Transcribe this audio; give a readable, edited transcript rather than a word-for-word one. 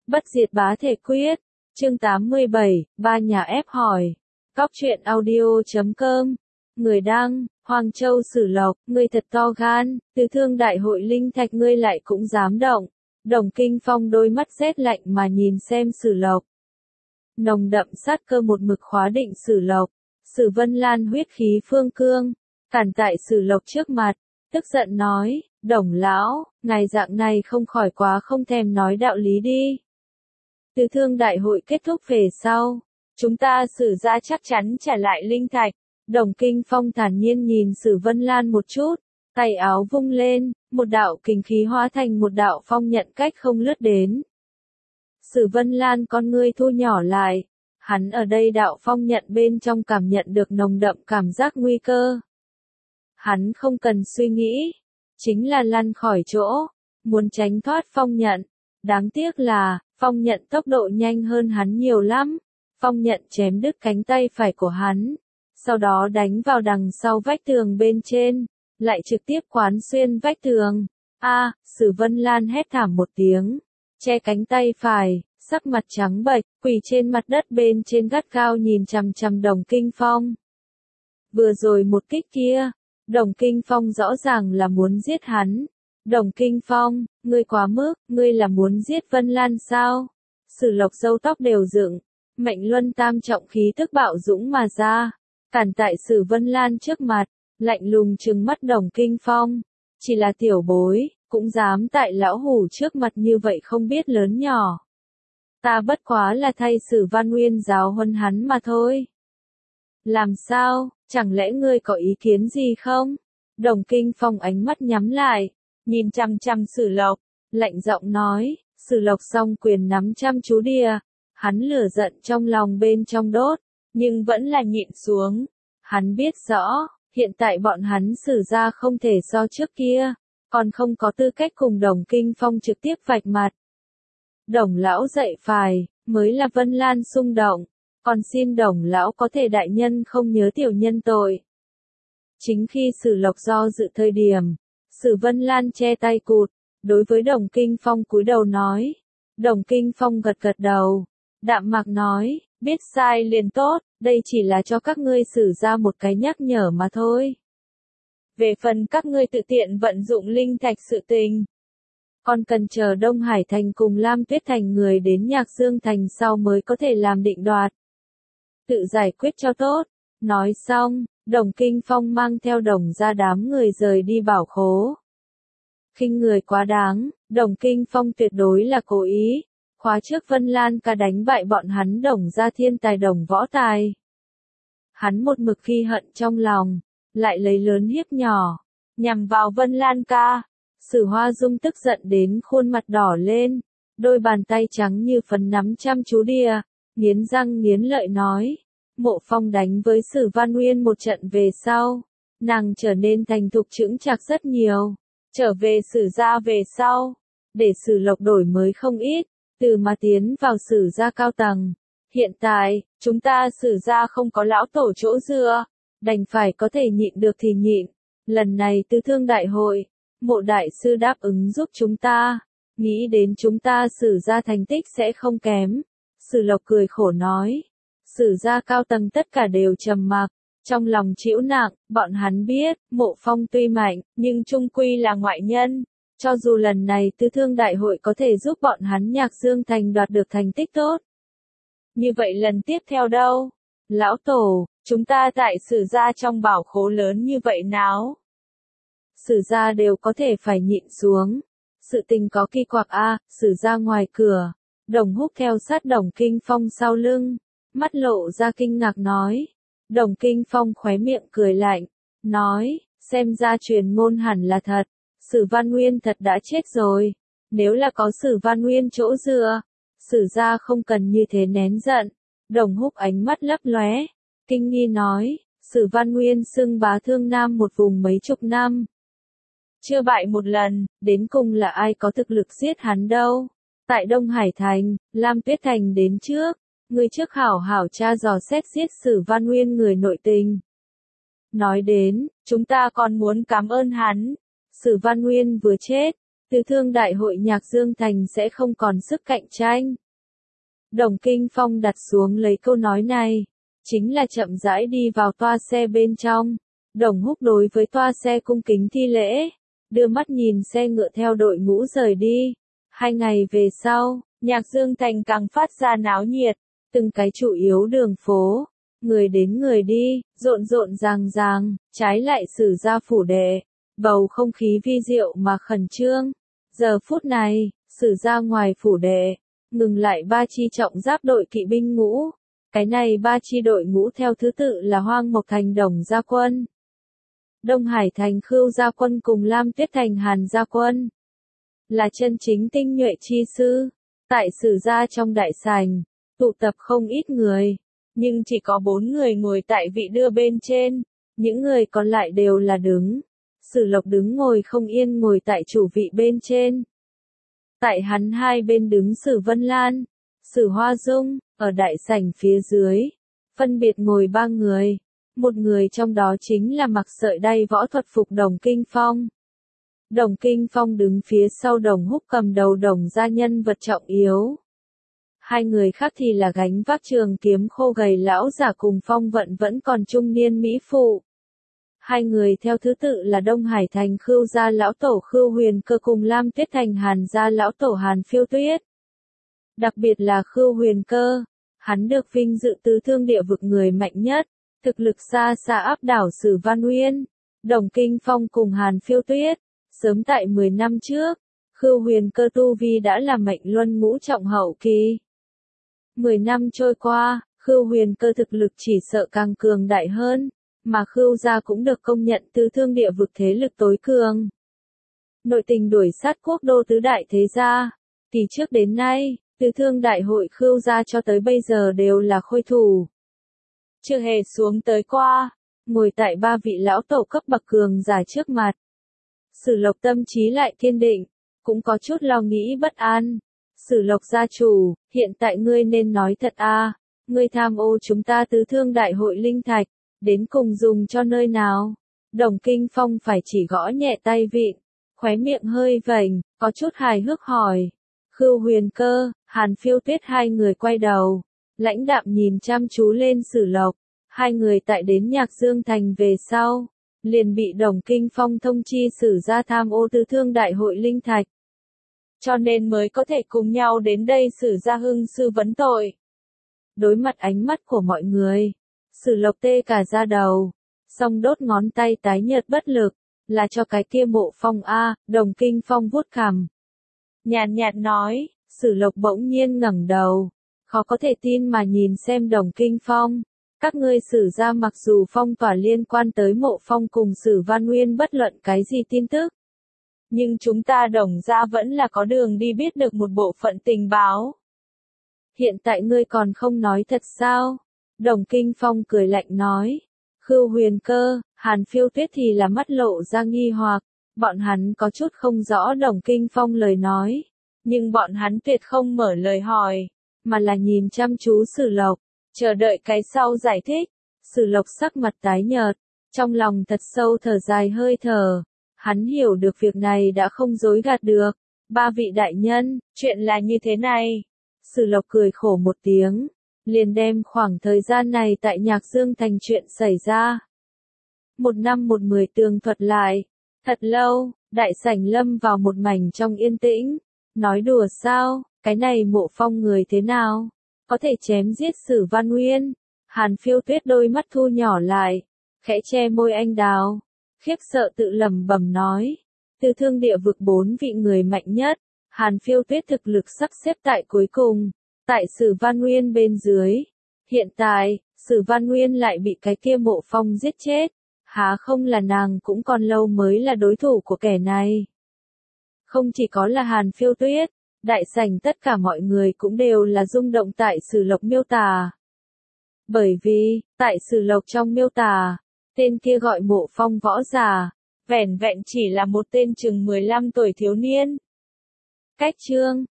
Bất diệt bá thể quyết. Chương 87, ba nhà ép hỏi. Cóc truyện audio.com. Người đăng, Hoàng Châu Sử Lộc, ngươi thật to gan, từ thương đại hội linh thạch ngươi lại cũng dám động. Đồng Kinh Phong đôi mắt rét lạnh mà nhìn xem Sử Lộc. Nồng đậm sát cơ một mực khóa định Sử Lộc. Sử Vân Lan huyết khí phương cương, cản tại Sử Lộc trước mặt, tức giận nói, Đồng lão, ngài dạng này không khỏi quá không thèm nói đạo lý đi. Từ thương đại hội kết thúc về sau, chúng ta Sử gia chắc chắn trả lại linh thạch. Đồng Kinh Phong thản nhiên nhìn Sử Vân Lan một chút, tay áo vung lên, một đạo kình khí hóa thành một đạo phong nhận cách không lướt đến. Sử Vân Lan con ngươi thu nhỏ lại, hắn ở đây đạo phong nhận bên trong cảm nhận được nồng đậm cảm giác nguy cơ. Hắn không cần suy nghĩ, chính là lăn khỏi chỗ, muốn tránh thoát phong nhận. Đáng tiếc là, phong nhận tốc độ nhanh hơn hắn nhiều lắm. Phong nhận chém đứt cánh tay phải của hắn, sau đó đánh vào đằng sau vách tường bên trên, lại trực tiếp quán xuyên vách tường. Sử Vân Lan hét thảm một tiếng, che cánh tay phải, sắc mặt trắng bệch, quỳ trên mặt đất bên trên gắt gao nhìn chằm chằm Đồng Kinh Phong. Vừa rồi một kích kia, Đồng Kinh Phong rõ ràng là muốn giết hắn. Đồng Kinh Phong, ngươi quá mức, ngươi là muốn giết Vân Lan sao? Sử Lộc râu tóc đều dựng, mệnh luân tam trọng khí tức bạo dũng mà ra, cản tại Sử Vân Lan trước mặt, lạnh lùng trừng mắt Đồng Kinh Phong. Chỉ là tiểu bối, cũng dám tại lão hủ trước mặt như vậy không biết lớn nhỏ. Ta bất quá là thay Sử Văn Nguyên giáo huấn hắn mà thôi. Làm sao, chẳng lẽ ngươi có ý kiến gì không? Đồng Kinh Phong ánh mắt nhắm lại, nhìn chằm chằm Sử Lộc, lạnh giọng nói, Sử Lộc song quyền nắm chăm chú đìa, hắn lửa giận trong lòng bên trong đốt, nhưng vẫn là nhịn xuống. Hắn biết rõ, hiện tại bọn hắn Sử gia không thể so trước kia, còn không có tư cách cùng Đồng Kinh Phong trực tiếp vạch mặt. Đồng lão dạy phải, mới là Vân Lan xung động, còn xin Đồng lão có thể đại nhân không nhớ tiểu nhân tội. Chính khi Sử Lộc do dự thời điểm, Sử Vân Lan che tay cụt, đối với Đồng Kinh Phong cúi đầu nói. Đồng Kinh Phong gật gật đầu, đạm mạc nói, biết sai liền tốt, đây chỉ là cho các ngươi Sử ra một cái nhắc nhở mà thôi. Về phần các ngươi tự tiện vận dụng linh thạch sự tình, còn cần chờ Đông Hải Thành cùng Lam Tuyết Thành người đến Nhạc Dương Thành sau mới có thể làm định đoạt. Tự giải quyết cho tốt. Nói xong, Đồng Kinh Phong mang theo Đồng ra đám người rời đi bảo khố. Khinh người quá đáng, Đồng Kinh Phong tuyệt đối là cố ý. Khóa trước Vân Lan ca đánh bại bọn hắn Đồng ra thiên tài Đồng võ tài. Hắn một mực ghi hận trong lòng, lại lấy lớn hiếp nhỏ, nhằm vào Vân Lan ca. Sử Hoa Dung tức giận đến khuôn mặt đỏ lên, đôi bàn tay trắng như phấn nắm chăm chú đìa, nghiến răng nghiến lợi nói. Mộ Phong đánh với Sử Văn Nguyên một trận về sau, nàng trở nên thành thục chững chạc rất nhiều. Trở về Sử gia về sau, để Sử Lộc đổi mới không ít, từ mà tiến vào Sử gia cao tầng. Hiện tại, chúng ta Sử gia không có lão tổ chỗ dựa, đành phải có thể nhịn được thì nhịn. Lần này Tư Thương đại hội, Mộ đại sư đáp ứng giúp chúng ta, nghĩ đến chúng ta Sử gia thành tích sẽ không kém. Sử Lộc cười khổ nói. Sử gia cao tầng tất cả đều trầm mặc, trong lòng chịu nặng, bọn hắn biết, Mộ Phong tuy mạnh, nhưng chung quy là ngoại nhân. Cho dù lần này Tư Thương đại hội có thể giúp bọn hắn Nhạc Dương Thành đoạt được thành tích tốt. Như vậy lần tiếp theo đâu? Lão tổ, chúng ta tại Sử gia trong bảo khố lớn như vậy nào? Sử gia đều có thể phải nhịn xuống. Sự tình có kỳ quặc Sử gia ngoài cửa, Đồng Húc theo sát Đồng Kinh Phong sau lưng, mắt lộ ra kinh ngạc nói. Đồng Kinh Phong khóe miệng cười lạnh, nói, xem ra truyền ngôn hẳn là thật, Sử Văn Nguyên thật đã chết rồi. Nếu là có Sử Văn Nguyên chỗ dựa, Sử gia không cần như thế nén giận. Đồng Húc ánh mắt lấp lóe, kinh nghi nói, Sử Văn Nguyên xưng bá Thương Nam một vùng mấy chục năm, chưa bại một lần, đến cùng là ai có thực lực giết hắn đâu. Tại Đông Hải Thành, Lam Tuyết Thành đến trước, người trước hảo hảo tra dò xét giết Sử Văn Nguyên người nội tình. Nói đến, chúng ta còn muốn cảm ơn hắn. Sử Văn Nguyên vừa chết, Từ thương đại hội nhạc Dương Thành sẽ không còn sức cạnh tranh. Đồng Kinh Phong đặt xuống lấy câu nói này, chính là chậm rãi đi vào toa xe bên trong. Đồng Húc đối với toa xe cung kính thi lễ, đưa mắt nhìn xe ngựa theo đội ngũ rời đi. 2 ngày về sau, nhạc Dương Thành càng phát ra náo nhiệt, từng cái chủ yếu đường phố, người đến người đi, rộn rộn ràng ràng, trái lại Sử gia phủ đệ, bầu không khí vi diệu mà khẩn trương. Giờ phút này, Sử gia ngoài phủ đệ, ngừng lại 3 chi trọng giáp đội kỵ binh ngũ. Cái này 3 chi đội ngũ theo thứ tự là Hoang Mộc Thành Đồng gia quân, Đông Hải Thành Khưu gia quân cùng Lam Tuyết Thành Hàn gia quân. Là chân chính tinh nhuệ chi sư. Tại Sử gia trong đại sảnh, tụ tập không ít người, nhưng chỉ có 4 người ngồi tại vị đưa bên trên, những người còn lại đều là đứng. Sử Lộc đứng ngồi không yên ngồi tại chủ vị bên trên. Tại hắn hai bên đứng Sử Vân Lan, Sử Hoa Dung, ở đại sảnh phía dưới, phân biệt ngồi 3 người. Một người trong đó chính là mặc sợi đay võ thuật phục Đồng Kinh Phong. Đồng Kinh Phong đứng phía sau Đồng Húc cầm đầu Đồng gia nhân vật trọng yếu. 2 người khác thì là gánh vác trường kiếm khô gầy lão giả cùng Phong Vận vẫn còn trung niên mỹ phụ. 2 người theo thứ tự là Đông Hải Thành Khưu gia lão tổ Khưu Huyền Cơ cùng Lam Tuyết Thành Hàn gia lão tổ Hàn Phiêu Tuyết. Đặc biệt là Khưu Huyền Cơ, hắn được vinh dự tứ thương địa vực người mạnh nhất, thực lực xa xa áp đảo Sử Văn Uyên. Đồng Kinh Phong cùng Hàn Phiêu Tuyết, sớm tại 10 năm trước, Khưu Huyền Cơ tu vi đã là mệnh luân ngũ trọng hậu kỳ. 10 năm trôi qua, Khưu Huyền Cơ thực lực chỉ sợ càng cường đại hơn, mà Khưu gia cũng được công nhận tứ thương địa vực thế lực tối cường. Nội tình đuổi sát quốc đô tứ đại thế gia, từ trước đến nay, tứ thương đại hội Khưu gia cho tới bây giờ đều là khôi thủ. Chưa hề xuống tới qua, ngồi tại 3 vị lão tổ cấp bậc cường giả trước mặt. Sử Lộc tâm trí lại kiên định, cũng có chút lo nghĩ bất an. Sử Lộc gia chủ, hiện tại ngươi nên nói thật a, ngươi tham ô chúng ta tứ thương đại hội linh thạch, đến cùng dùng cho nơi nào? Đồng Kinh Phong phải chỉ gõ nhẹ tay vịn, khóe miệng hơi vành, có chút hài hước hỏi. Khưu Huyền Cơ, Hàn Phiêu Tuyết 2 người quay đầu, lãnh đạm nhìn chăm chú lên Sử Lộc. 2 người tại đến Nhạc Dương Thành về sau, liền bị Đồng Kinh Phong thông chi Sử gia tham ô tứ thương đại hội linh thạch. Cho nên mới có thể cùng nhau đến đây Sử gia hưng sư vấn tội. Đối mặt ánh mắt của mọi người, Sử Lộc tê cả da đầu, song đốt ngón tay tái nhợt bất lực, là cho cái kia Mộ Phong a. Đồng Kinh Phong vuốt cằm, nhàn nhạt nói. Sử Lộc bỗng nhiên ngẩng đầu, khó có thể tin mà nhìn xem Đồng Kinh Phong. Các ngươi Sử gia mặc dù phong tỏa liên quan tới Mộ Phong cùng Sử Văn Uyên bất luận cái gì tin tức, nhưng chúng ta Đồng gia vẫn là có đường đi biết được một bộ phận tình báo. Hiện tại ngươi còn không nói thật sao? Đồng Kinh Phong cười lạnh nói. Khưu Huyền Cơ, Hàn Phiêu Tuyết thì là mắt lộ ra nghi hoặc, bọn hắn có chút không rõ Đồng Kinh Phong lời nói, nhưng bọn hắn tuyệt không mở lời hỏi, mà là nhìn chăm chú Sử Lộc, chờ đợi cái sau giải thích. Sử Lộc sắc mặt tái nhợt, trong lòng thật sâu thở dài hơi thở. Hắn hiểu được việc này đã không dối gạt được. 3 vị đại nhân, chuyện là như thế này. Sử Lộc cười khổ một tiếng, liền đem khoảng thời gian này tại Nhạc Dương Thành chuyện xảy ra. 1 năm 10 tường thuật lại. Thật lâu, đại sảnh lâm vào một mảnh trong yên tĩnh. Nói đùa sao, cái này Mộ Phong người thế nào? Có thể chém giết Sử Văn Uyên. Hàn Phiêu Tuyết đôi mắt thu nhỏ lại, khẽ che môi anh đào, khiếp sợ tự lẩm bẩm nói. Từ thương địa vực 4 vị người mạnh nhất, Hàn Phiêu Tuyết thực lực sắp xếp tại cuối cùng, tại Sử Văn Uyên bên dưới. Hiện tại, Sử Văn Uyên lại bị cái kia Mộ Phong giết chết, há không là nàng cũng còn lâu mới là đối thủ của kẻ này. Không chỉ có là Hàn Phiêu Tuyết, đại sảnh tất cả mọi người cũng đều là rung động tại Sử Lộc miêu tả. Bởi vì, tại Sử Lộc trong miêu tả, tên kia gọi Mộ Phong võ giả, vẻn vẹn chỉ là một tên chừng 15 tuổi thiếu niên. Cách chương